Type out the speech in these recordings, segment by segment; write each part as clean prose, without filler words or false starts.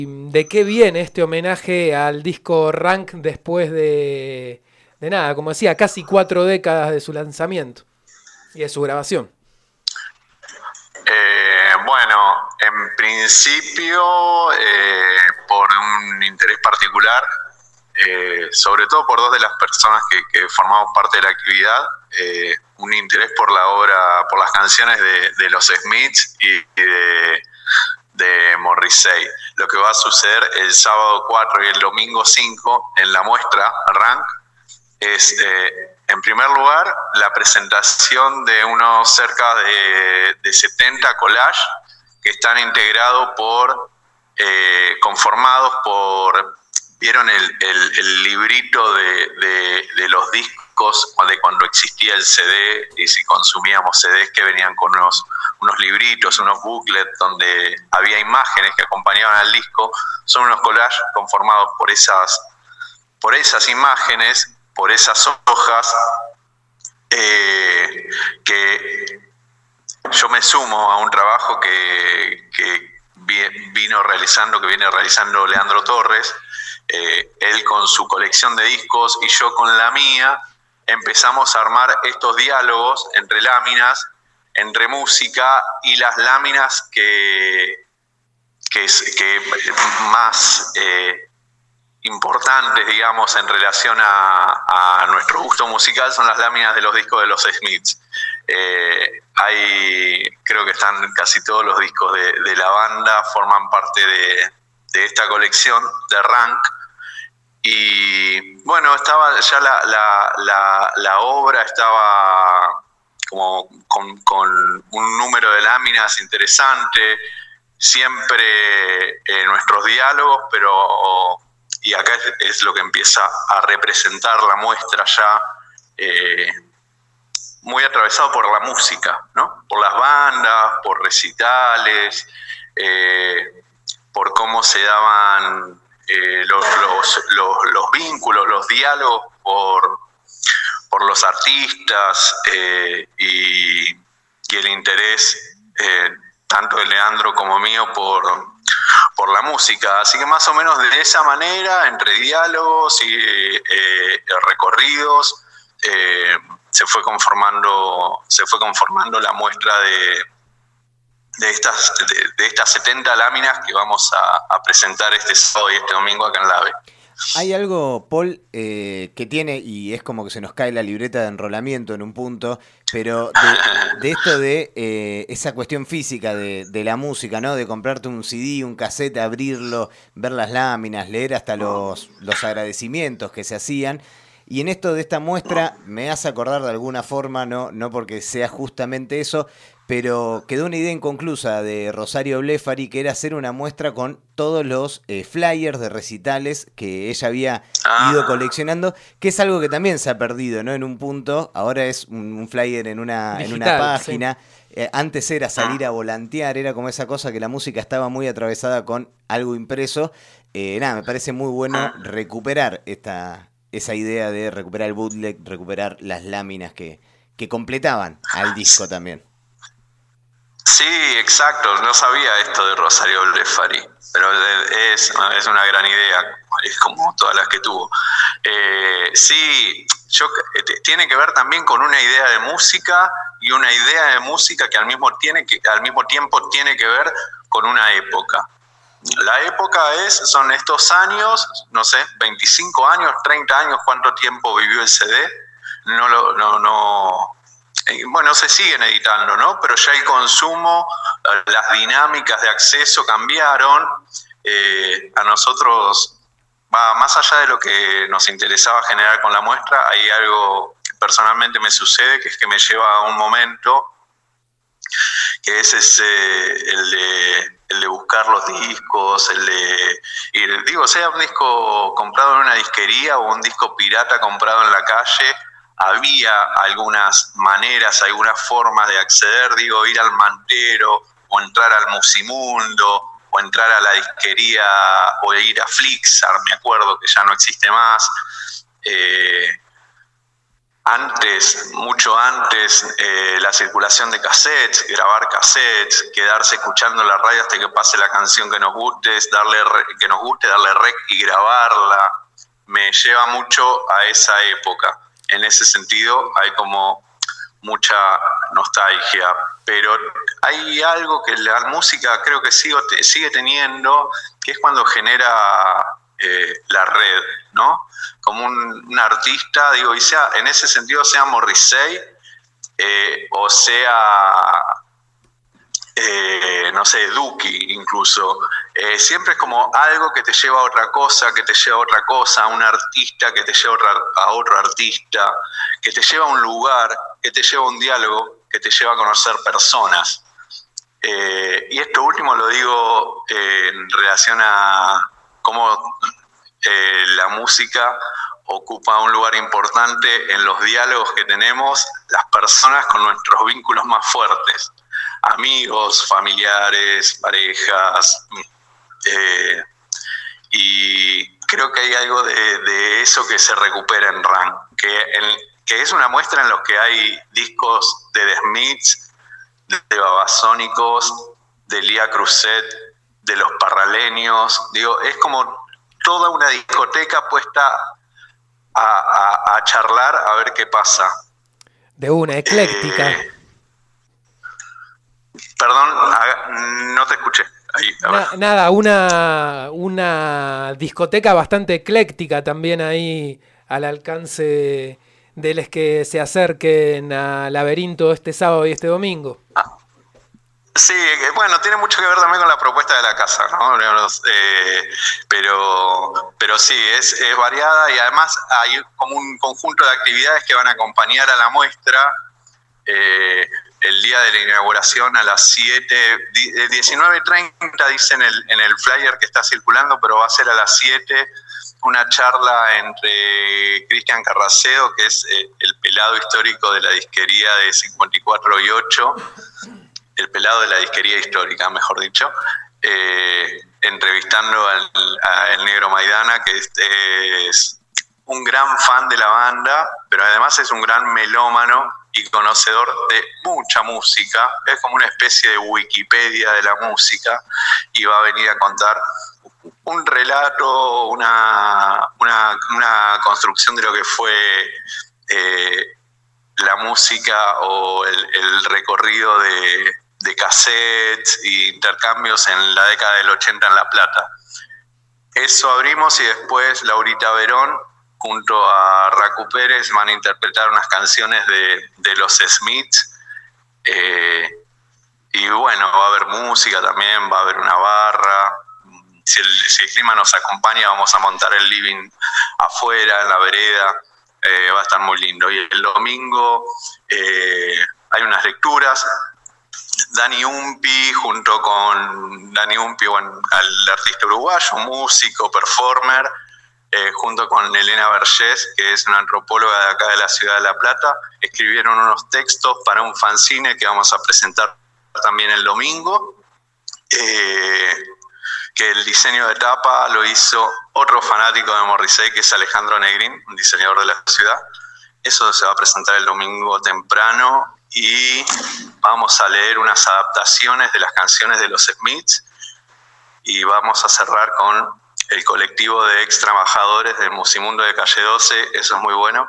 ¿De qué viene este homenaje al disco Rank después de nada, como decía, casi 4 décadas de su lanzamiento y de su grabación? Bueno, en principio, por un interés particular, sobre todo por dos de las personas que formamos parte de la actividad, un interés por la obra, por las canciones de los Smiths y de Morrissey. Lo que va a suceder el sábado 4 y el domingo 5 en la muestra Rank es, en primer lugar, la presentación de unos cerca de 70 collages que están integrados conformados por, ¿vieron el librito de los discos de cuando existía el CD? Y si consumíamos CDs que venían con unos libritos, unos booklets donde había imágenes que acompañaban al disco. Son unos collages conformados por esas imágenes, por esas hojas, que yo me sumo a un trabajo que viene realizando Leandro Torres, él con su colección de discos y yo con la mía. Empezamos a armar estos diálogos entre láminas, entre música y las láminas que más importantes, digamos, en relación a nuestro gusto musical son las láminas de los discos de los Smiths. Creo que están casi todos los discos de la banda, forman parte de esta colección de Rank. Y bueno, estaba ya la obra estaba como con un número de láminas interesante, siempre nuestros diálogos, y acá es lo que empieza a representar la muestra ya, muy atravesado por la música, ¿no? Por las bandas, por recitales, por cómo se daban los vínculos, los diálogos por los artistas, y el interés tanto de Leandro como mío por la música. Así que más o menos de esa manera, entre diálogos y recorridos, se fue conformando la muestra de estas 70 láminas que vamos a presentar este sábado y este domingo acá en la AVE. Hay algo, Paul, que tiene, y es como que se nos cae la libreta de enrolamiento en un punto, pero de esto de esa cuestión física de la música, ¿no? De comprarte un CD, un cassette, abrirlo, ver las láminas, leer hasta los agradecimientos que se hacían. Y en esto de esta muestra me hace acordar de alguna forma, no porque sea justamente eso, pero quedó una idea inconclusa de Rosario Blefari, que era hacer una muestra con todos los flyers de recitales que ella había ido coleccionando, que es algo que también se ha perdido, ¿no? En un punto, ahora es un flyer en una página. Sí. Antes era salir a volantear, era como esa cosa que la música estaba muy atravesada con algo impreso. Me parece muy bueno recuperar esa idea de recuperar el bootleg, recuperar las láminas que completaban al disco también. Sí, exacto. No sabía esto de Rosario Blefari, pero es una gran idea, es como todas las que tuvo. Sí, tiene que ver también con una idea de música, y una idea de música que al mismo tiempo tiene que ver con una época. La época son estos años, no sé, 25 años, 30 años, ¿cuánto tiempo vivió el CD? Bueno, se siguen editando, ¿no? Pero ya el consumo, las dinámicas de acceso cambiaron. A nosotros, más allá de lo que nos interesaba generar con la muestra, hay algo que personalmente me sucede, que es que me lleva a un momento, que es el de buscar los discos, sea un disco comprado en una disquería o un disco pirata comprado en la calle. Había algunas maneras, algunas formas de acceder, ir al Mantero, o entrar al Musimundo, o entrar a la disquería, o ir a Flixar, me acuerdo que ya no existe más. mucho antes, la circulación de cassettes, grabar cassettes, quedarse escuchando la radio hasta que pase la canción que nos guste, darle rec y grabarla, me lleva mucho a esa época. En ese sentido hay como mucha nostalgia, pero hay algo que la música creo que sigue teniendo, que es cuando genera la red, ¿no? Como un artista, digo, y sea en ese sentido, sea Morrissey o sea no sé, Duki incluso, siempre es como algo que te lleva a otra cosa, a un artista que te lleva a otro artista, que te lleva a un lugar, que te lleva a un diálogo, que te lleva a conocer personas. Y esto último lo digo en relación a cómo la música ocupa un lugar importante en los diálogos que tenemos las personas con nuestros vínculos más fuertes, amigos, familiares, parejas, y creo que hay algo de eso que se recupera en Rank, que es una muestra en los que hay discos de The Smiths, de Babasónicos, de Lía Cruzet, de Los Parraleños, digo, es como toda una discoteca puesta a charlar a ver qué pasa. De una ecléctica. Perdón, no te escuché. Ahí, nada, una discoteca bastante ecléctica también ahí al alcance de los que se acerquen a Laberinto este sábado y este domingo. Sí, bueno, tiene mucho que ver también con la propuesta de la casa, ¿no? Pero sí, es variada y además hay como un conjunto de actividades que van a acompañar a la muestra. El día de la inauguración a las 7, 19:30 dice en el flyer que está circulando, pero va a ser a las 7 una charla entre Cristian Carracedo, que es el pelado histórico de la disquería de 54 y 8, el pelado de la disquería histórica, mejor dicho, entrevistando al Negro Maidana, que es un gran fan de la banda, pero además es un gran melómano y conocedor de mucha música. Es como una especie de Wikipedia de la música y va a venir a contar un relato, una construcción de lo que fue la música o el recorrido de cassettes e intercambios en la década del 80 en La Plata. Eso abrimos y después Laurita Verón junto a Raku Pérez van a interpretar unas canciones de los Smiths. Y bueno, va a haber música también, va a haber una barra. Si el clima nos acompaña, vamos a montar el living afuera, en la vereda. Va a estar muy lindo. Y el domingo hay unas lecturas. Dani Umpi, junto con Dani Umpi, bueno, al artista uruguayo, músico, performer, junto con Elena Vergés, que es una antropóloga de acá de la ciudad de La Plata, escribieron unos textos para un fanzine que vamos a presentar también el domingo, que el diseño de tapa lo hizo otro fanático de Morrissey, que es Alejandro Negrín, un diseñador de la ciudad. Eso se va a presentar el domingo temprano y vamos a leer unas adaptaciones de las canciones de los Smiths y vamos a cerrar con el colectivo de ex trabajadores del Musimundo de Calle 12, eso es muy bueno.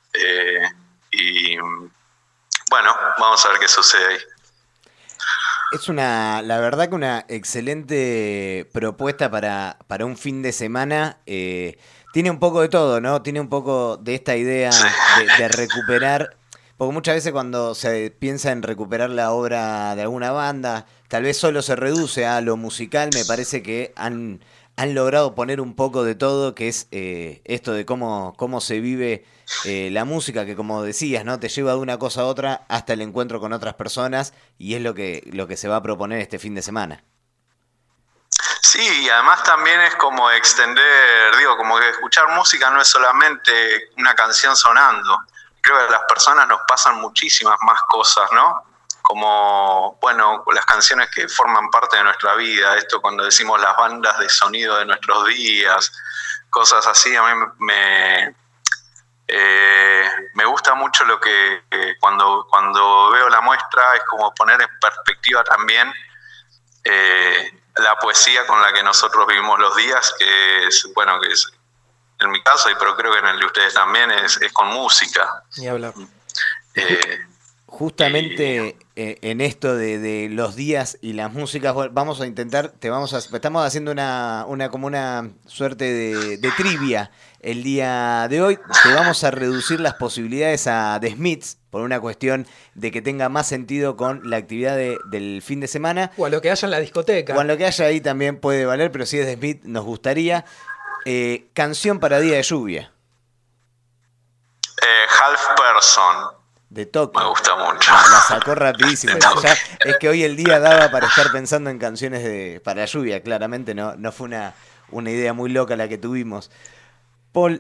Y bueno, vamos a ver qué sucede ahí. Es la verdad que una excelente propuesta para un fin de semana. Tiene un poco de todo, ¿no? Tiene un poco de esta idea de recuperar, porque muchas veces cuando se piensa en recuperar la obra de alguna banda, tal vez solo se reduce a lo musical. Me parece que han logrado poner un poco de todo, que es esto de cómo se vive la música, que como decías, ¿no? Te lleva de una cosa a otra hasta el encuentro con otras personas, y es lo que se va a proponer este fin de semana. Sí, y además también es como extender, como que escuchar música no es solamente una canción sonando. Creo que a las personas nos pasan muchísimas más cosas, ¿no? Como, bueno, las canciones que forman parte de nuestra vida, esto cuando decimos las bandas de sonido de nuestros días, cosas así, a mí Me gusta mucho lo que cuando veo la muestra es como poner en perspectiva también la poesía con la que nosotros vivimos los días, que es en mi caso, pero creo que en el de ustedes también, es con música. Ni hablar. Justamente en esto de los días y las músicas, vamos a intentar, estamos haciendo como una suerte de trivia el día de hoy. Te vamos a reducir las posibilidades a The Smiths por una cuestión de que tenga más sentido con la actividad del fin de semana. O a lo que haya en la discoteca. O a lo que haya ahí también puede valer, pero si es The Smiths nos gustaría. Canción para día de lluvia. Half Person. De Tokio. Me gusta mucho. La sacó rapidísimo. Ya, es que hoy el día daba para estar pensando en canciones para lluvia, claramente no fue una idea muy loca la que tuvimos. Paul,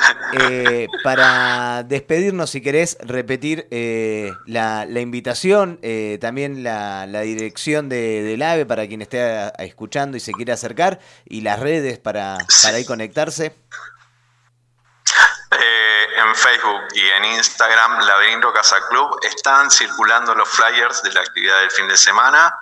para despedirnos, si querés repetir la invitación, también la dirección del AVE para quien esté escuchando y se quiera acercar, y las redes para ahí conectarse. En Facebook y en Instagram, Laberinto Casa Club, están circulando los flyers de la actividad del fin de semana.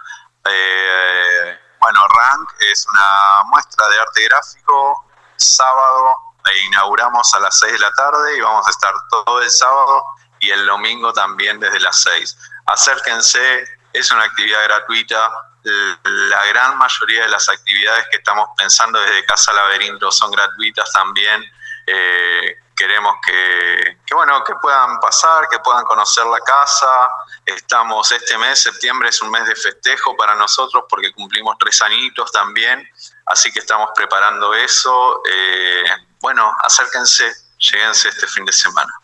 Rank es una muestra de arte gráfico. Sábado inauguramos a las 6 de la tarde y vamos a estar todo el sábado y el domingo también desde las 6. Acérquense, es una actividad gratuita. La gran mayoría de las actividades que estamos pensando desde Casa Laberinto son gratuitas también. Queremos que puedan pasar, que puedan conocer la casa. Este mes, septiembre, es un mes de festejo para nosotros porque cumplimos 3 añitos también, así que estamos preparando eso. Acérquense, lléguense este fin de semana.